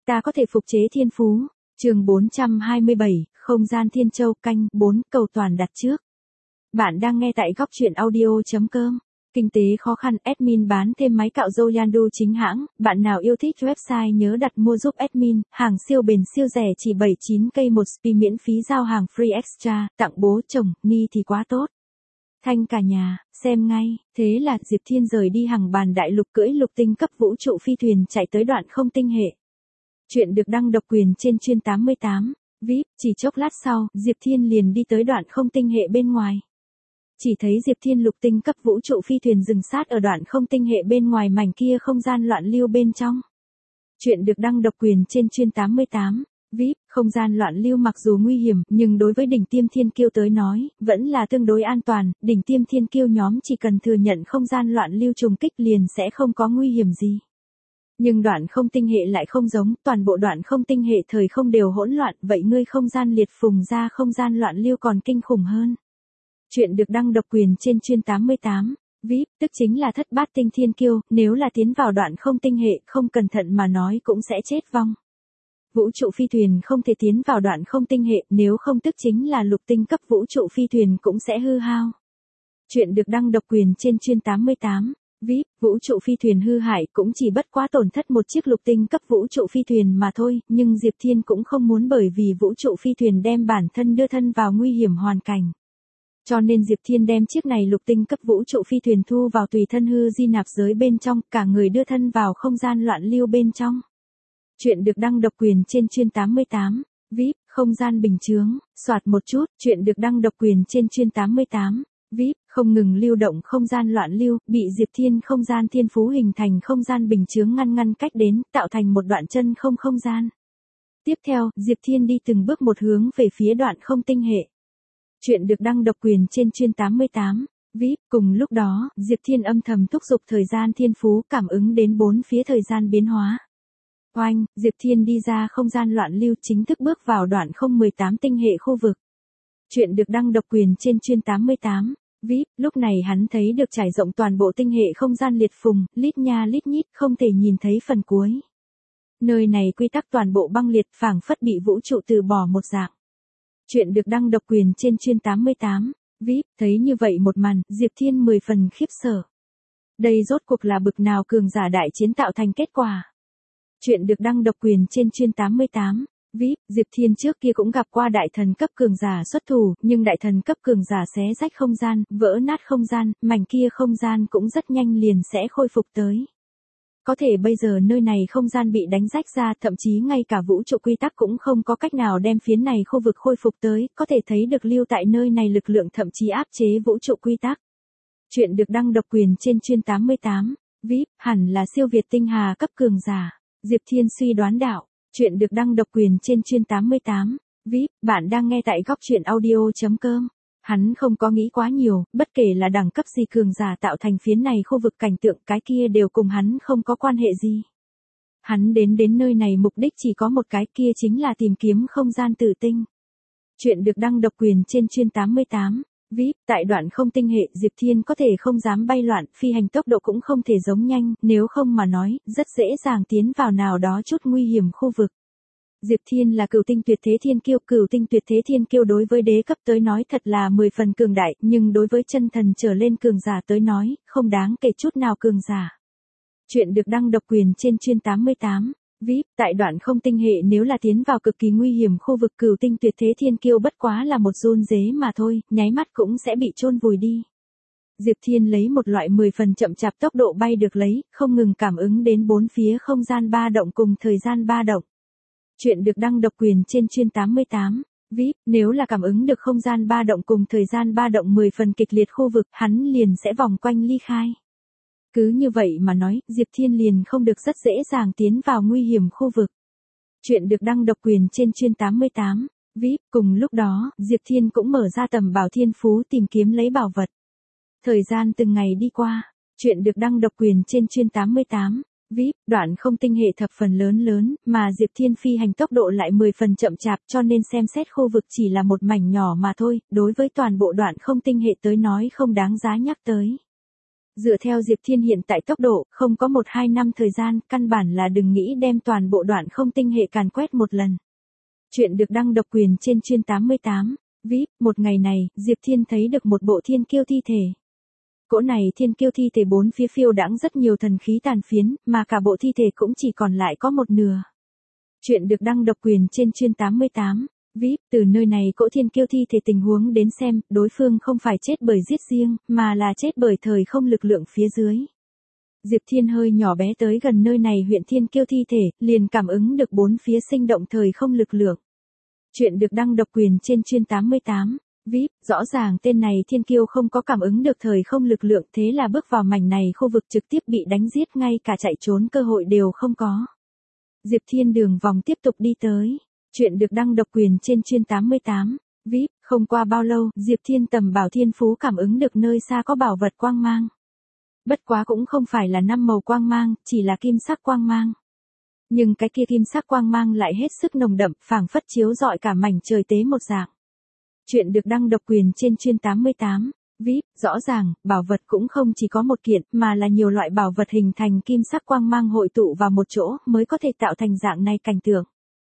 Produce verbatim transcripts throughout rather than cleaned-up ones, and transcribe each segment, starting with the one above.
Ta có thể phục chế thiên phú. Chương bốn trăm hai mươi bảy, không gian thiên châu, canh bốn, cầu toàn đặt trước. Bạn đang nghe tại góc truyện audio chấm com. Kinh tế khó khăn, admin bán thêm máy cạo râu Yandu chính hãng, bạn nào yêu thích website nhớ đặt mua giúp admin, hàng siêu bền siêu rẻ chỉ bảy mươi chín k một spi miễn phí giao hàng free extra, tặng bố chồng, ni thì quá tốt. Thanh cả nhà, xem ngay, thế là Diệp Thiên rời đi hàng bàn đại lục cưỡi lục tinh cấp vũ trụ phi thuyền chạy tới đoạn không tinh hệ. Chuyện được đăng độc quyền trên chuyên tám mươi tám, vê i pê, chỉ chốc lát sau, Diệp Thiên liền đi tới đoạn không tinh hệ bên ngoài. Chỉ thấy Diệp Thiên lục tinh cấp vũ trụ phi thuyền dừng sát ở đoạn không tinh hệ bên ngoài mảnh kia không gian loạn lưu bên trong. Chuyện được đăng độc quyền trên chuyên tám mươi tám, vê i pê, không gian loạn lưu mặc dù nguy hiểm, nhưng đối với đỉnh tiêm thiên kiêu tới nói, vẫn là tương đối an toàn, đỉnh tiêm thiên kiêu nhóm chỉ cần thừa nhận không gian loạn lưu trùng kích liền sẽ không có nguy hiểm gì. Nhưng đoạn không tinh hệ lại không giống, toàn bộ đoạn không tinh hệ thời không đều hỗn loạn, vậy ngươi không gian liệt phùng ra không gian loạn lưu còn kinh khủng hơn. Chuyện được đăng độc quyền trên chuyên tám mươi tám, vê i pê, tức chính là thất bát tinh thiên kiêu, nếu là tiến vào đoạn không tinh hệ, không cẩn thận mà nói cũng sẽ chết vong. Vũ trụ phi thuyền không thể tiến vào đoạn không tinh hệ, nếu không tức chính là lục tinh cấp vũ trụ phi thuyền cũng sẽ hư hao. Chuyện được đăng độc quyền trên chuyên tám mươi tám, vê i pê, vũ trụ phi thuyền hư hại cũng chỉ bất quá tổn thất một chiếc lục tinh cấp vũ trụ phi thuyền mà thôi, nhưng Diệp Thiên cũng không muốn bởi vì vũ trụ phi thuyền đem bản thân đưa thân vào nguy hiểm hoàn cảnh. Cho nên Diệp Thiên đem chiếc này lục tinh cấp vũ trụ phi thuyền thu vào tùy thân hư di nạp giới bên trong, cả người đưa thân vào không gian loạn lưu bên trong. Chuyện được đăng độc quyền trên chuyên tám mươi tám, vê i pê, không gian bình chướng, soạt một chút, chuyện được đăng độc quyền trên chuyên tám mươi tám, vê i pê, không ngừng lưu động không gian loạn lưu, bị Diệp Thiên không gian thiên phú hình thành không gian bình chướng ngăn ngăn cách đến, tạo thành một đoạn chân không không gian. Tiếp theo, Diệp Thiên đi từng bước một hướng về phía đoạn không tinh hệ. Chuyện được đăng độc quyền trên chuyên tám mươi tám, vê i pê, cùng lúc đó, Diệp Thiên âm thầm thúc giục thời gian thiên phú cảm ứng đến bốn phía thời gian biến hóa. Oanh, Diệp Thiên đi ra không gian loạn lưu chính thức bước vào đoạn không một tám tinh hệ khu vực. Chuyện được đăng độc quyền trên chuyên tám mươi tám, vê i pê, lúc này hắn thấy được trải rộng toàn bộ tinh hệ không gian liệt phùng, lít nha lít nhít, không thể nhìn thấy phần cuối. Nơi này quy tắc toàn bộ băng liệt phảng phất bị vũ trụ từ bỏ một dạng. Chuyện được đăng độc quyền trên chuyên tám mươi tám, vê i pê, thấy như vậy một màn, Diệp Thiên mười phần khiếp sợ. Đây rốt cuộc là bực nào cường giả đại chiến tạo thành kết quả. Chuyện được đăng độc quyền trên chuyên tám mươi tám, vê i pê, Diệp Thiên trước kia cũng gặp qua đại thần cấp cường giả xuất thủ, nhưng đại thần cấp cường giả xé rách không gian, vỡ nát không gian, mảnh kia không gian cũng rất nhanh liền sẽ khôi phục tới. Có thể bây giờ nơi này không gian bị đánh rách ra, thậm chí ngay cả vũ trụ quy tắc cũng không có cách nào đem phiến này khu vực khôi phục tới, có thể thấy được lưu tại nơi này lực lượng thậm chí áp chế vũ trụ quy tắc. Chuyện được đăng độc quyền trên chuyên tám mươi tám, vê i pê, hẳn là siêu việt tinh hà cấp cường giả. Diệp Thiên suy đoán đạo, chuyện được đăng độc quyền trên chuyên tám mươi tám, vê i pê, bạn đang nghe tại góc truyện audio chấm com. Hắn không có nghĩ quá nhiều, bất kể là đẳng cấp gì cường giả tạo thành phiến này khu vực cảnh tượng cái kia đều cùng hắn không có quan hệ gì. Hắn đến đến nơi này mục đích chỉ có một cái kia chính là tìm kiếm không gian tử tinh. Chuyện được đăng độc quyền trên chuyên tám mươi tám, vê i pê, tại đoạn không tinh hệ Diệp Thiên có thể không dám bay loạn, phi hành tốc độ cũng không thể giống nhanh, nếu không mà nói, rất dễ dàng tiến vào nào đó chút nguy hiểm khu vực. Diệp Thiên là cửu tinh tuyệt thế thiên kiêu, cửu tinh tuyệt thế thiên kiêu đối với đế cấp tới nói thật là mười phần cường đại, nhưng đối với chân thần trở lên cường giả tới nói, không đáng kể chút nào cường giả. Chuyện được đăng độc quyền trên chuyên tám mươi tám, vê i pê, tại đoạn không tinh hệ nếu là tiến vào cực kỳ nguy hiểm khu vực cửu tinh tuyệt thế thiên kiêu bất quá là một run rế mà thôi, nháy mắt cũng sẽ bị chôn vùi đi. Diệp Thiên lấy một loại mười phần chậm chạp tốc độ bay được lấy, không ngừng cảm ứng đến bốn phía không gian ba động cùng thời gian ba động. Chuyện được đăng độc quyền trên chuyên tám mươi tám, vê i pê, nếu là cảm ứng được không gian ba động cùng thời gian ba động mười phần kịch liệt khu vực, hắn liền sẽ vòng quanh ly khai. Cứ như vậy mà nói, Diệp Thiên liền không được rất dễ dàng tiến vào nguy hiểm khu vực. Chuyện được đăng độc quyền trên chuyên tám mươi tám, vê i pê, cùng lúc đó, Diệp Thiên cũng mở ra tầm bảo thiên phú tìm kiếm lấy bảo vật. Thời gian từng ngày đi qua, chuyện được đăng độc quyền trên chuyên tám mươi tám, vê i pê, đoạn không tinh hệ thập phần lớn lớn, mà Diệp Thiên phi hành tốc độ lại mười phần chậm chạp cho nên xem xét khu vực chỉ là một mảnh nhỏ mà thôi, đối với toàn bộ đoạn không tinh hệ tới nói không đáng giá nhắc tới. Dựa theo Diệp Thiên hiện tại tốc độ, không có một hai năm thời gian, căn bản là đừng nghĩ đem toàn bộ đoạn không tinh hệ càn quét một lần. Chuyện được đăng độc quyền trên chuyên tám mươi tám. vê i pê, một ngày này, Diệp Thiên thấy được một bộ thiên kiêu thi thể. Cỗ này thiên kiêu thi thể bốn phía phiêu đãng rất nhiều thần khí tàn phiến, mà cả bộ thi thể cũng chỉ còn lại có một nửa. Chuyện được đăng độc quyền trên chuyên tám mươi tám. vê i pê, từ nơi này cỗ thiên kiêu thi thể tình huống đến xem, đối phương không phải chết bởi giết riêng, mà là chết bởi thời không lực lượng phía dưới. Diệp Thiên hơi nhỏ bé tới gần nơi này huyện thiên kiêu thi thể, liền cảm ứng được bốn phía sinh động thời không lực lượng. Chuyện được đăng độc quyền trên chuyên tám mươi tám. vê i pê, rõ ràng tên này thiên kiêu không có cảm ứng được thời không lực lượng, thế là bước vào mảnh này khu vực trực tiếp bị đánh giết, ngay cả chạy trốn cơ hội đều không có. Diệp Thiên đường vòng tiếp tục đi tới. Chuyện được đăng độc quyền trên chuyên tám mươi tám. vê i pê, không qua bao lâu, Diệp Thiên tầm bảo thiên phú cảm ứng được nơi xa có bảo vật quang mang. Bất quá cũng không phải là năm màu quang mang, chỉ là kim sắc quang mang. Nhưng cái kia kim sắc quang mang lại hết sức nồng đậm, phảng phất chiếu rọi cả mảnh trời tế một dạng. Chuyện được đăng độc quyền trên chuyên tám mươi tám. vê i pê, rõ ràng, bảo vật cũng không chỉ có một kiện, mà là nhiều loại bảo vật hình thành kim sắc quang mang hội tụ vào một chỗ, mới có thể tạo thành dạng này cảnh tượng.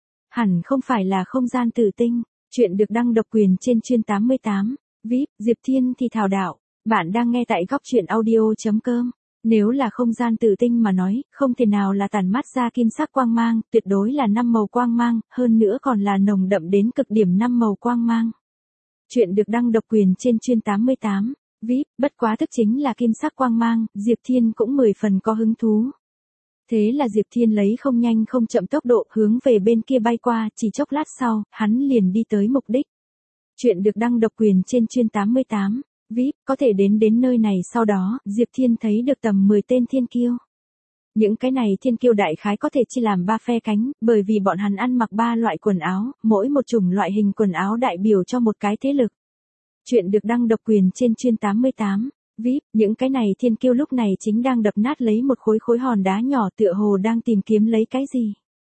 Hẳn không phải là không gian tử tinh. Chuyện được đăng độc quyền trên chuyên tám mươi tám. vê i pê, Diệp Thiên thì thảo đạo. Bạn đang nghe tại góc truyện audio.com. Nếu là không gian tử tinh mà nói, không thể nào là tản mát ra kim sắc quang mang, tuyệt đối là năm màu quang mang, hơn nữa còn là nồng đậm đến cực điểm năm màu quang mang. Chuyện được đăng độc quyền trên chuyên tám mươi tám. vê i pê, bất quá thức chính là kim sắc quang mang, Diệp Thiên cũng mười phần có hứng thú. Thế là Diệp Thiên lấy không nhanh không chậm tốc độ hướng về bên kia bay qua, chỉ chốc lát sau, hắn liền đi tới mục đích. Chuyện được đăng độc quyền trên chuyên tám mươi tám. vê i pê, có thể đến đến nơi này sau đó, Diệp Thiên thấy được tầm mười tên thiên kiêu. Những cái này thiên kiêu đại khái có thể chia làm ba phe cánh, bởi vì bọn hắn ăn mặc ba loại quần áo, mỗi một chủng loại hình quần áo đại biểu cho một cái thế lực. Chuyện được đăng độc quyền trên chuyên tám mươi tám. vê i pê, những cái này thiên kiêu lúc này chính đang đập nát lấy một khối khối hòn đá nhỏ, tựa hồ đang tìm kiếm lấy cái gì.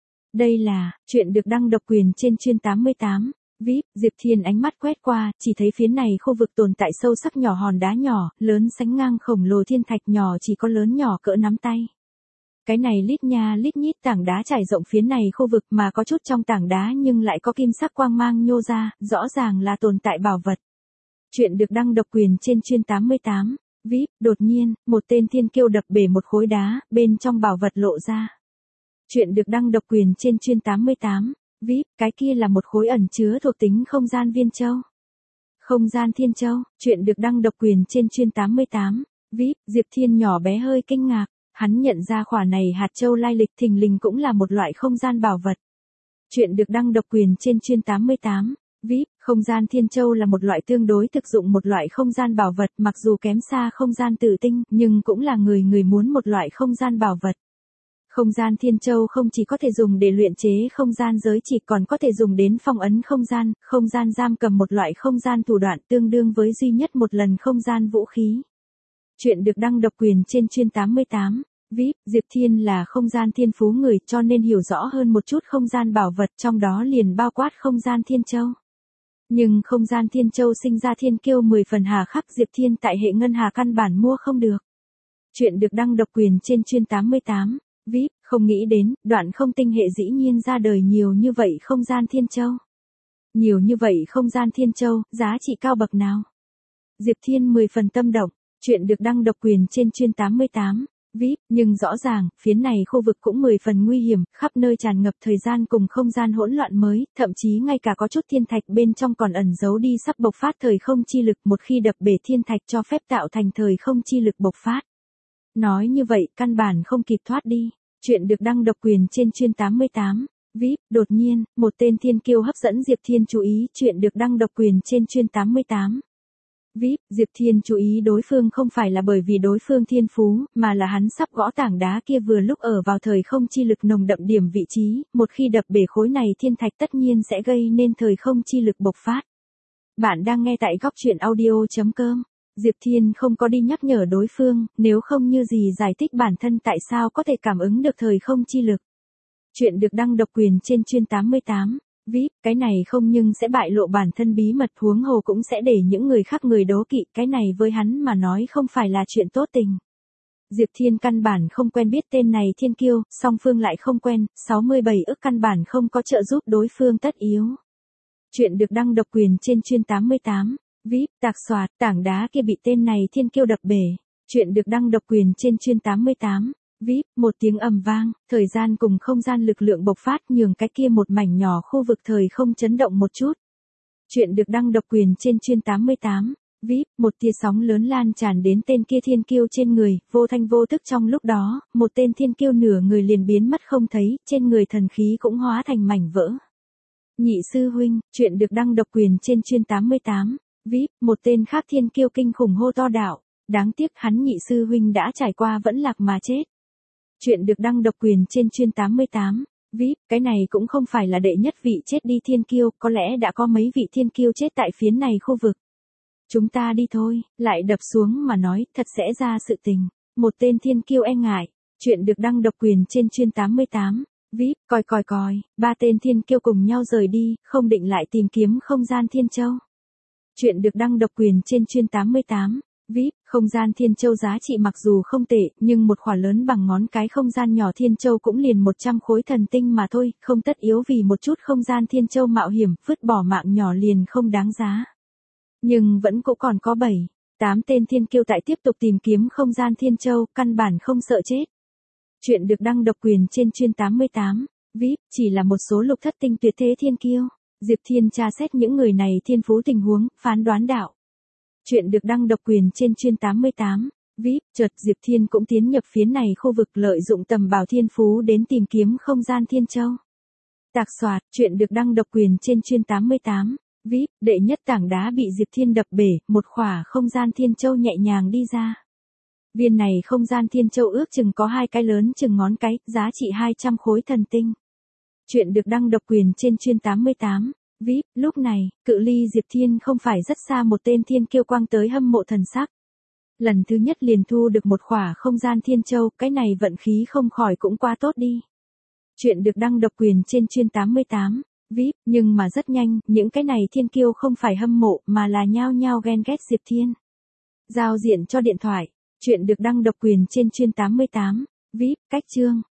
Đây là, chuyện được đăng độc quyền trên chuyên tám mươi tám. vê i pê, Diệp Thiên ánh mắt quét qua, chỉ thấy phía này khu vực tồn tại sâu sắc nhỏ hòn đá nhỏ, lớn sánh ngang khổng lồ thiên thạch nhỏ chỉ có lớn nhỏ cỡ nắm tay. Cái này lít nha lít nhít tảng đá trải rộng phía này khu vực, mà có chút trong tảng đá nhưng lại có kim sắc quang mang nhô ra, rõ ràng là tồn tại bảo vật. Chuyện được đăng độc quyền trên chuyên tám mươi tám. vê i pê, đột nhiên, một tên thiên kiêu đập bể một khối đá, bên trong bảo vật lộ ra. Chuyện được đăng độc quyền trên chuyên tám mươi tám. vê i pê, cái kia là một khối ẩn chứa thuộc tính không gian viên châu. Không gian thiên châu. Chuyện được đăng độc quyền trên chuyên tám mươi tám. vê i pê, Diệp Thiên nhỏ bé hơi kinh ngạc. Hắn nhận ra khỏa này hạt châu lai lịch thình lình cũng là một loại không gian bảo vật. Chuyện được đăng độc quyền trên chuyên tám mươi tám. vê i pê, không gian thiên châu là một loại tương đối thực dụng một loại không gian bảo vật, mặc dù kém xa không gian tử tinh, nhưng cũng là người người muốn một loại không gian bảo vật. Không gian thiên châu không chỉ có thể dùng để luyện chế không gian giới chỉ, còn có thể dùng đến phong ấn không gian, không gian giam cầm một loại không gian thủ đoạn tương đương với duy nhất một lần không gian vũ khí. Chuyện được đăng độc quyền trên chuyên tám mươi tám. vê i pê, Diệp Thiên là không gian thiên phú người, cho nên hiểu rõ hơn một chút không gian bảo vật, trong đó liền bao quát không gian thiên châu. Nhưng không gian thiên châu sinh ra thiên kiêu mười phần hà khắc, Diệp Thiên tại hệ ngân hà căn bản mua không được. Chuyện được đăng độc quyền trên chuyên tám mươi tám. vê i pê, không nghĩ đến, đoạn không tinh hệ dĩ nhiên ra đời nhiều như vậy không gian thiên châu. Nhiều như vậy không gian thiên châu, giá trị cao bậc nào? Diệp Thiên mười phần tâm động. Chuyện được đăng độc quyền trên chuyên tám mươi tám. vê i pê, nhưng rõ ràng, phía này khu vực cũng mười phần nguy hiểm, khắp nơi tràn ngập thời gian cùng không gian hỗn loạn mới, thậm chí ngay cả có chút thiên thạch bên trong còn ẩn giấu đi sắp bộc phát thời không chi lực, một khi đập bể thiên thạch cho phép tạo thành thời không chi lực bộc phát. Nói như vậy, căn bản không kịp thoát đi. Chuyện được đăng độc quyền trên chuyên tám mươi tám. vê i pê, đột nhiên, một tên thiên kiêu hấp dẫn Diệp Thiên chú ý. Chuyện được đăng độc quyền trên chuyên tám mươi tám. vê i pê, Diệp Thiên chú ý đối phương không phải là bởi vì đối phương thiên phú, mà là hắn sắp gõ tảng đá kia vừa lúc ở vào thời không chi lực nồng đậm điểm vị trí, một khi đập bể khối này thiên thạch tất nhiên sẽ gây nên thời không chi lực bộc phát. Bạn đang nghe tại góc truyện audio.com. Diệp Thiên không có đi nhắc nhở đối phương, nếu không như gì giải thích bản thân tại sao có thể cảm ứng được thời không chi lực. Chuyện được đăng độc quyền trên chuyên tám mươi tám. vê i pê, cái này không nhưng sẽ bại lộ bản thân bí mật, huống hồ cũng sẽ để những người khác người đố kỵ, cái này với hắn mà nói không phải là chuyện tốt tình. Diệp Thiên căn bản không quen biết tên này thiên kiêu, song phương lại không quen, sáu mươi bảy ức căn bản không có trợ giúp đối phương tất yếu. Chuyện được đăng độc quyền trên chuyên tám mươi tám, vê i pê, tạc xoạt, tảng đá kia bị tên này thiên kiêu đập bể. Chuyện được đăng độc quyền trên chuyên tám mươi tám, vê i pê, một tiếng ầm vang, thời gian cùng không gian lực lượng bộc phát nhường cái kia một mảnh nhỏ khu vực thời không chấn động một chút. Chuyện được đăng độc quyền trên chuyên tám mươi tám, vê i pê, một tia sóng lớn lan tràn đến tên kia thiên kiêu trên người, vô thanh vô tức trong lúc đó, một tên thiên kiêu nửa người liền biến mất không thấy, trên người thần khí cũng hóa thành mảnh vỡ. Nhị sư huynh, chuyện được đăng độc quyền trên chuyên tám mươi tám, vê i pê, một tên khác thiên kiêu kinh khủng hô to đạo, đáng tiếc hắn nhị sư huynh đã trải qua vẫn lạc mà chết. Chuyện được đăng độc quyền trên chuyên tám mươi tám, vê i pê, cái này cũng không phải là đệ nhất vị chết đi thiên kiêu, có lẽ đã có mấy vị thiên kiêu chết tại phía này khu vực. Chúng ta đi thôi, lại đập xuống mà nói, thật sẽ ra sự tình. Một tên thiên kiêu e ngại, chuyện được đăng độc quyền trên chuyên tám mươi tám, vê i pê, coi coi coi, ba tên thiên kiêu cùng nhau rời đi, không định lại tìm kiếm không gian thiên châu. Chuyện được đăng độc quyền trên chuyên tám mươi tám, vê i pê, không gian thiên châu giá trị mặc dù không tệ, nhưng một khỏa lớn bằng ngón cái không gian nhỏ thiên châu cũng liền một trăm khối thần tinh mà thôi, không tất yếu vì một chút không gian thiên châu mạo hiểm, vứt bỏ mạng nhỏ liền không đáng giá. Nhưng vẫn cũng còn có bảy, tám tên thiên kiêu tại tiếp tục tìm kiếm không gian thiên châu, căn bản không sợ chết. Chuyện được đăng độc quyền trên chuyên tám mươi tám, vê i pê, chỉ là một số lục thất tinh tuyệt thế thiên kiêu. Diệp Thiên tra xét những người này thiên phú tình huống, phán đoán đạo. Chuyện được đăng độc quyền trên chuyên tám mươi tám, vê i pê, chợt Diệp Thiên cũng tiến nhập phía này khu vực lợi dụng tầm bảo thiên phú đến tìm kiếm không gian thiên châu. Tạc xoạt, chuyện được đăng độc quyền trên chuyên tám mươi tám, vê i pê, đệ nhất tảng đá bị Diệp Thiên đập bể, một khỏa không gian thiên châu nhẹ nhàng đi ra. Viên này không gian thiên châu ước chừng có hai cái lớn chừng ngón cái, giá trị hai trăm khối thần tinh. Chuyện được đăng độc quyền trên chuyên tám mươi tám, vê i pê, lúc này, cự ly Diệp Thiên không phải rất xa một tên thiên kiêu quang tới hâm mộ thần sắc. Lần thứ nhất liền thu được một khỏa không gian thiên châu, cái này vận khí không khỏi cũng quá tốt đi. Chuyện được đăng độc quyền trên chuyên tám mươi tám, vê i pê, nhưng mà rất nhanh, những cái này thiên kiêu không phải hâm mộ mà là nhao nhao ghen ghét Diệp Thiên. Giao diện cho điện thoại, chuyện được đăng độc quyền trên chuyên tám mươi tám, vê i pê, cách chương.